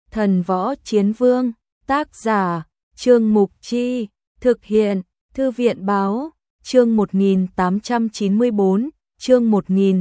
Thần Võ Chiến Vương, tác giả, Trương Mục Chi, thực hiện, Thư viện Báo, chương 1894, chương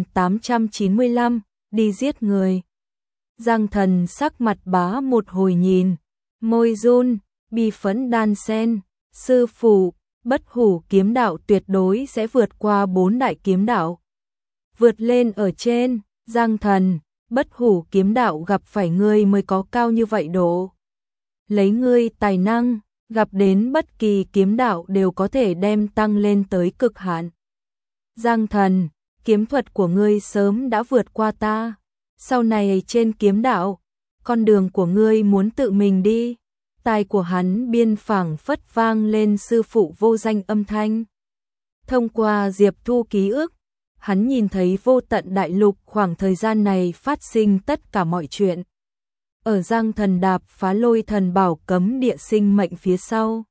1895, đi giết người. Giang Thần sắc mặt bá một hồi nhìn, môi run, bi phẫn đan sen, sư phụ, Bất Hủ kiếm đạo tuyệt đối sẽ vượt qua 4 đại kiếm đạo. Vượt lên ở trên, Giang Thần, Bất Hủ kiếm đạo gặp phải ngươi mới có cao như vậy độ. Lấy ngươi tài năng, gặp đến bất kỳ kiếm đạo đều có thể đem tăng lên tới cực hạn. Giang Thần, kiếm thuật của ngươi sớm đã vượt qua ta. Sau này trên kiếm đạo, con đường của ngươi muốn tự mình đi. Tai của hắn biên phảng phất vang lên sư phụ vô danh âm thanh. Thông qua Diệp Thu ký ức, hắn nhìn thấy vô tận đại lục khoảng thời gian này phát sinh tất cả mọi chuyện. Ở Giang Thần đạp phá lôi thần bảo cấm địa sinh mệnh phía sau.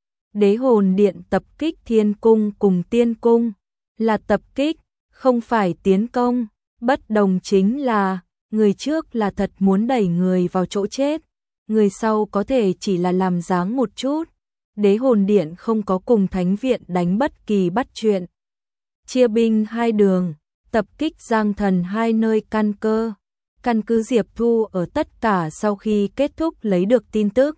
Đế hồn điện tập kích thiên cung cùng tiên cung, là tập kích, không phải tiến công, bất đồng chính là, người trước là thật muốn đẩy người vào chỗ chết, người sau có thể chỉ là làm dáng một chút. Đế hồn điện không có cùng thánh viện đánh bất kỳ bắt chuyện. Chia binh hai đường, tập kích Giang Thần hai nơi căn cơ. Căn cứ Diệp Thu ở tất cả sau khi kết thúc lấy được tin tức.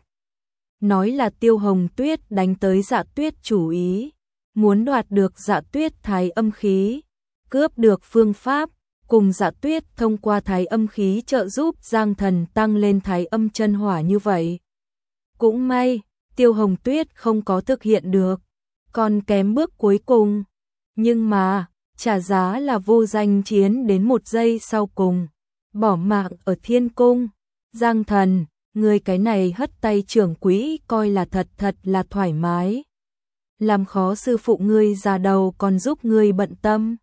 Nói là Tiêu Hồng Tuyết đánh tới Dạ Tuyết chủ ý, muốn đoạt được Dạ Tuyết thái âm khí, cướp được phương pháp, cùng Dạ Tuyết thông qua thái âm khí trợ giúp Giang Thần tăng lên thái âm chân hỏa như vậy. Cũng may, Tiêu Hồng Tuyết không có thực hiện được, còn kém bước cuối cùng. Nhưng mà, trả giá là vô danh chiến đến một giây sau cùng. Bỏ mạng ở thiên cung. Giang Thần, người cái này hất tay trưởng quỹ coi là thật là thoải mái. Làm khó sư phụ ngươi già đầu còn giúp ngươi bận tâm.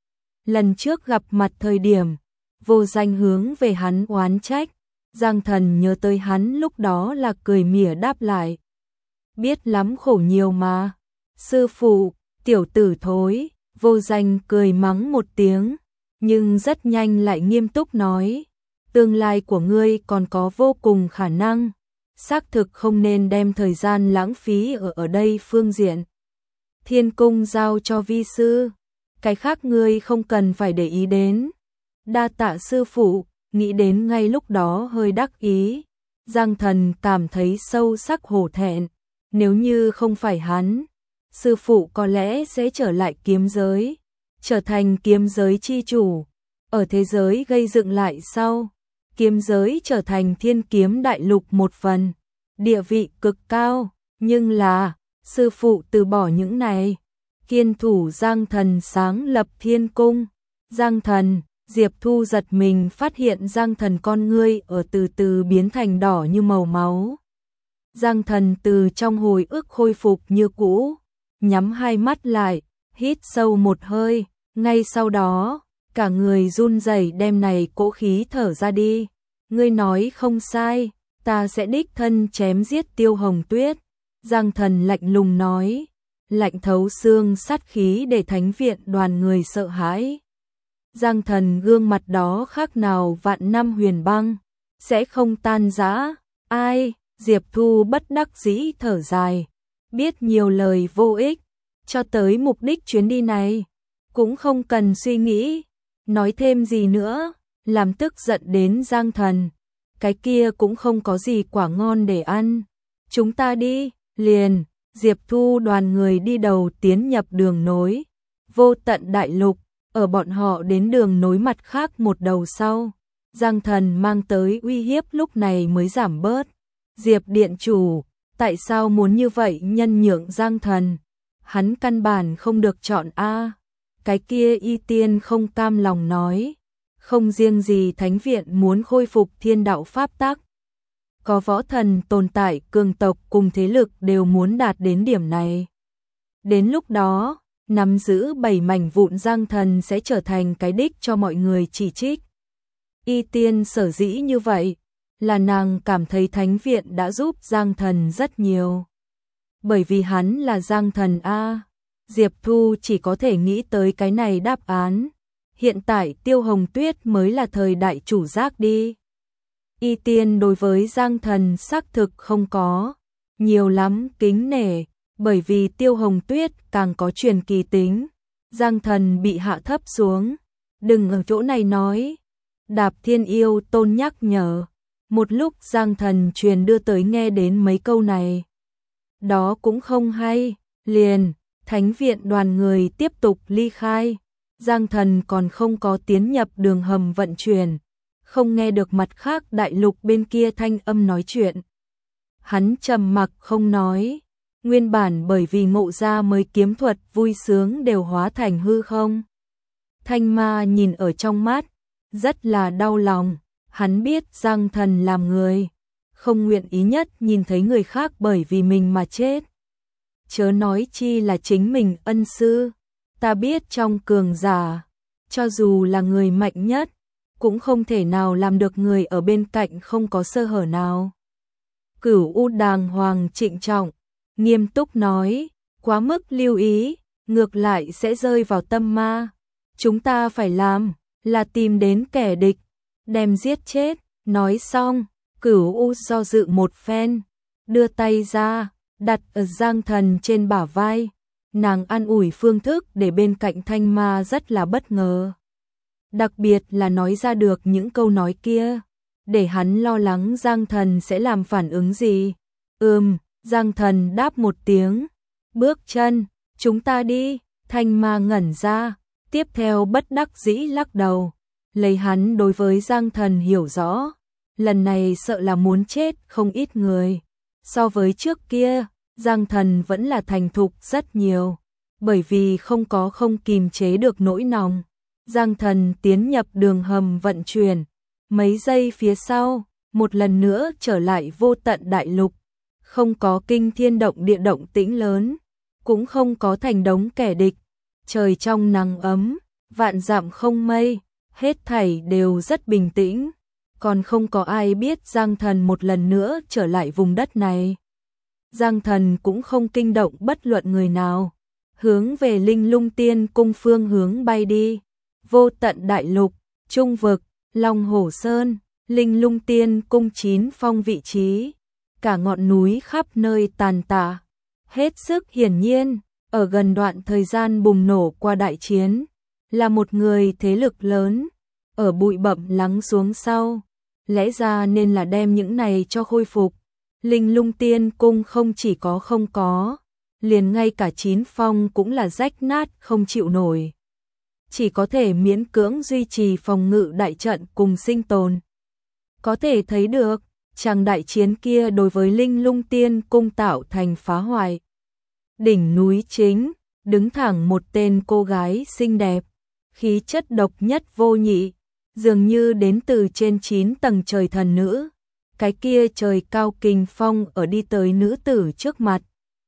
Lần trước gặp mặt thời điểm, vô danh hướng về hắn oán trách. Giang Thần nhớ tới hắn lúc đó là cười mỉa đáp lại. Biết lắm khổ nhiều mà. Sư phụ, tiểu tử thối, vô danh cười mắng một tiếng. Nhưng rất nhanh lại nghiêm túc nói, tương lai của ngươi còn có vô cùng khả năng, xác thực không nên đem thời gian lãng phí ở đây phương diện. Thiên cung giao cho vi sư, cái khác ngươi không cần phải để ý đến. Đa tạ sư phụ, nghĩ đến ngay lúc đó hơi đắc ý. Giang Thần cảm thấy sâu sắc hổ thẹn, nếu như không phải hắn, sư phụ có lẽ sẽ trở lại kiếm giới. Trở thành kiếm giới chi chủ, ở thế giới gây dựng lại sau, kiếm giới trở thành thiên kiếm đại lục một phần, địa vị cực cao, nhưng là, sư phụ từ bỏ những này, kiên thủ Giang Thần sáng lập thiên cung. Giang Thần, Diệp Thu giật mình phát hiện Giang Thần con ngươi ở từ từ biến thành đỏ như màu máu. Giang Thần từ trong hồi ức khôi phục như cũ, nhắm hai mắt lại, hít sâu một hơi. Ngay sau đó, cả người run rẩy đem này cỗ khí thở ra đi. Ngươi nói không sai, ta sẽ đích thân chém giết Tiêu Hồng Tuyết. Giang Thần lạnh lùng nói, lạnh thấu xương sát khí để thánh viện đoàn người sợ hãi. Giang Thần gương mặt đó khác nào vạn năm huyền băng, sẽ không tan rã. Ai? Diệp Thu bất đắc dĩ thở dài, biết nhiều lời vô ích, cho tới mục đích chuyến đi này. Cũng không cần suy nghĩ, nói thêm gì nữa, làm tức giận đến Giang Thần. Cái kia cũng không có gì quả ngon để ăn. Chúng ta đi, liền, Diệp Thu đoàn người đi đầu tiến nhập đường nối. Vô tận đại lục, ở bọn họ đến đường nối mặt khác một đầu sau. Giang Thần mang tới uy hiếp lúc này mới giảm bớt. Diệp điện chủ, tại sao muốn như vậy nhân nhượng Giang Thần? Hắn căn bản không được chọn A. Cái kia y tiên không cam lòng nói, không riêng gì thánh viện muốn khôi phục thiên đạo pháp tắc. Có võ thần tồn tại cường tộc cùng thế lực đều muốn đạt đến điểm này. Đến lúc đó, nắm giữ 7 mảnh vụn Giang Thần sẽ trở thành cái đích cho mọi người chỉ trích. Y tiên sở dĩ như vậy, là nàng cảm thấy thánh viện đã giúp Giang Thần rất nhiều. Bởi vì hắn là Giang Thần A. Diệp Thu chỉ có thể nghĩ tới cái này đáp án. Hiện tại Tiêu Hồng Tuyết mới là thời đại chủ giác đi. Y Tiên đối với Giang Thần xác thực không có nhiều lắm kính nể, bởi vì Tiêu Hồng Tuyết càng có truyền kỳ tính. Giang Thần bị hạ thấp xuống, đừng ở chỗ này nói. Đạp Thiên Yêu Tôn nhắc nhở. Một lúc Giang Thần truyền đưa tới nghe đến mấy câu này. Đó cũng không hay, liền, thánh viện đoàn người tiếp tục ly khai. Giang Thần còn không có tiến nhập đường hầm vận chuyển, không nghe được mặt khác đại lục bên kia thanh âm nói chuyện. Hắn trầm mặc không nói, nguyên bản bởi vì ngộ ra mới kiếm thuật vui sướng đều hóa thành hư không. Thanh Ma nhìn ở trong mắt, rất là đau lòng, hắn biết Giang Thần làm người, không nguyện ý nhất nhìn thấy người khác bởi vì mình mà chết. Chớ nói chi là chính mình ân sư, ta biết trong cường giả, cho dù là người mạnh nhất, cũng không thể nào làm được người ở bên cạnh không có sơ hở nào. Cửu U đàng hoàng trịnh trọng, nghiêm túc nói, quá mức lưu ý, ngược lại sẽ rơi vào tâm ma. Chúng ta phải làm, là tìm đến kẻ địch, đem giết chết. Nói xong, Cửu U do dự một phen, đưa tay ra, đặt ở Giang Thần trên bả vai. Nàng an ủi phương thức để bên cạnh Thanh Ma rất là bất ngờ. Đặc biệt là nói ra được những câu nói kia, để hắn lo lắng Giang Thần sẽ làm phản ứng gì. Giang Thần đáp một tiếng, bước chân, chúng ta đi. Thanh Ma ngẩn ra, tiếp theo bất đắc dĩ lắc đầu, lấy hắn đối với Giang Thần hiểu rõ, lần này sợ là muốn chết không ít người. So với trước kia, Giang Thần vẫn là thành thục rất nhiều, bởi vì không kìm chế được nỗi lòng. Giang Thần tiến nhập đường hầm vận chuyển, mấy giây phía sau, một lần nữa trở lại vô tận đại lục, không có kinh thiên động địa động tĩnh lớn, cũng không có thành đống kẻ địch, trời trong nắng ấm, vạn dặm không mây, hết thảy đều rất bình tĩnh, còn không có ai biết Giang Thần một lần nữa trở lại vùng đất này. Giang Thần cũng không kinh động bất luận người nào, hướng về Linh Lung Tiên cung phương hướng bay đi. Vô tận đại lục, trung vực, Long Hổ Sơn, Linh Lung Tiên cung 9 phong vị trí, cả ngọn núi khắp nơi tàn tạ. Hết sức hiển nhiên, ở gần đoạn thời gian bùng nổ qua đại chiến, là một người thế lực lớn, ở bụi bặm lắng xuống sau, lẽ ra nên là đem những này cho khôi phục. Linh Lung Tiên cung không chỉ không có, liền ngay cả 9 phong cũng là rách nát không chịu nổi. Chỉ có thể miễn cưỡng duy trì phòng ngự đại trận cùng sinh tồn. Có thể thấy được, chàng đại chiến kia đối với Linh Lung Tiên cung tạo thành phá hoại. Đỉnh núi chính, đứng thẳng một tên cô gái xinh đẹp, khí chất độc nhất vô nhị, dường như đến từ trên 9 tầng trời thần nữ. Cái kia trời cao kình phong ở đi tới nữ tử trước mặt,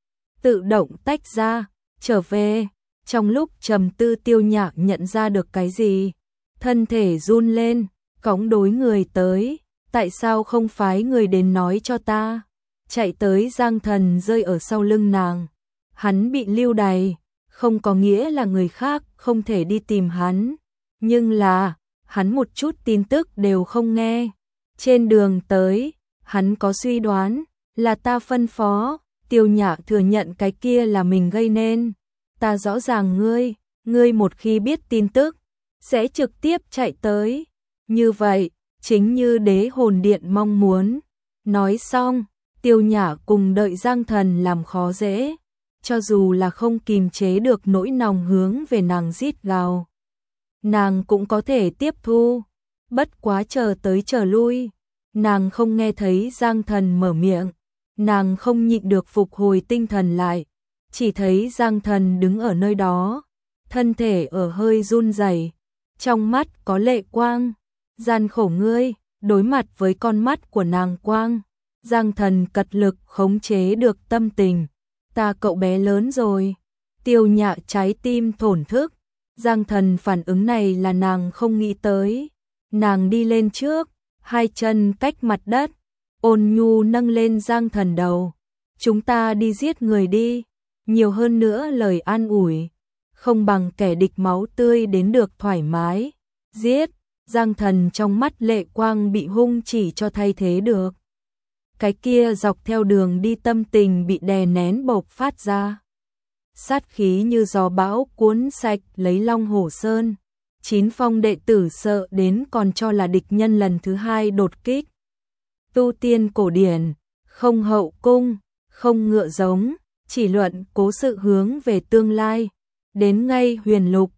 tự động tách ra, trở về. Trong lúc trầm tư Tiêu Nhạc nhận ra được cái gì, thân thể run lên, cõng đối người tới, tại sao không phái người đến nói cho ta. Chạy tới Giang Thần rơi ở sau lưng nàng, hắn bị lưu đày, không có nghĩa là người khác không thể đi tìm hắn, nhưng là, hắn một chút tin tức đều không nghe. Trên đường tới, hắn có suy đoán, là ta phân phó. Tiêu Nhạc thừa nhận cái kia là mình gây nên. Ta rõ ràng ngươi một khi biết tin tức, sẽ trực tiếp chạy tới. Như vậy, chính như Đế Hồn Điện mong muốn. Nói xong, Tiêu Nhã cùng đợi Giang Thần làm khó dễ, cho dù là không kìm chế được nỗi lòng hướng về nàng rít gào. Nàng cũng có thể tiếp thu, bất quá chờ tới chờ lui, nàng không nghe thấy Giang Thần mở miệng, nàng không nhịn được phục hồi tinh thần lại. Chỉ thấy Giang Thần đứng ở nơi đó, thân thể ở hơi run rẩy, trong mắt có lệ quang. Gian khổ ngươi, đối mặt với con mắt của nàng quang, Giang Thần cật lực khống chế được tâm tình. Ta cậu bé lớn rồi. Tiêu Nhã trái tim thổn thức. Giang Thần phản ứng này là nàng không nghĩ tới. Nàng đi lên trước, hai chân cách mặt đất, ôn nhu nâng lên Giang Thần đầu. Chúng ta đi giết người đi. Nhiều hơn nữa lời an ủi, không bằng kẻ địch máu tươi đến được thoải mái. Giết, Giang Thần trong mắt lệ quang bị hung chỉ cho thay thế được. Cái kia dọc theo đường đi tâm tình bị đè nén bộc phát ra. Sát khí như gió bão cuốn sạch lấy Long Hổ Sơn. 9 phong đệ tử sợ đến còn cho là địch nhân lần thứ 2 đột kích. Tu tiên cổ điển, không hậu cung, không ngựa giống, chỉ luận cố sự hướng về tương lai. Đến ngay huyền lục,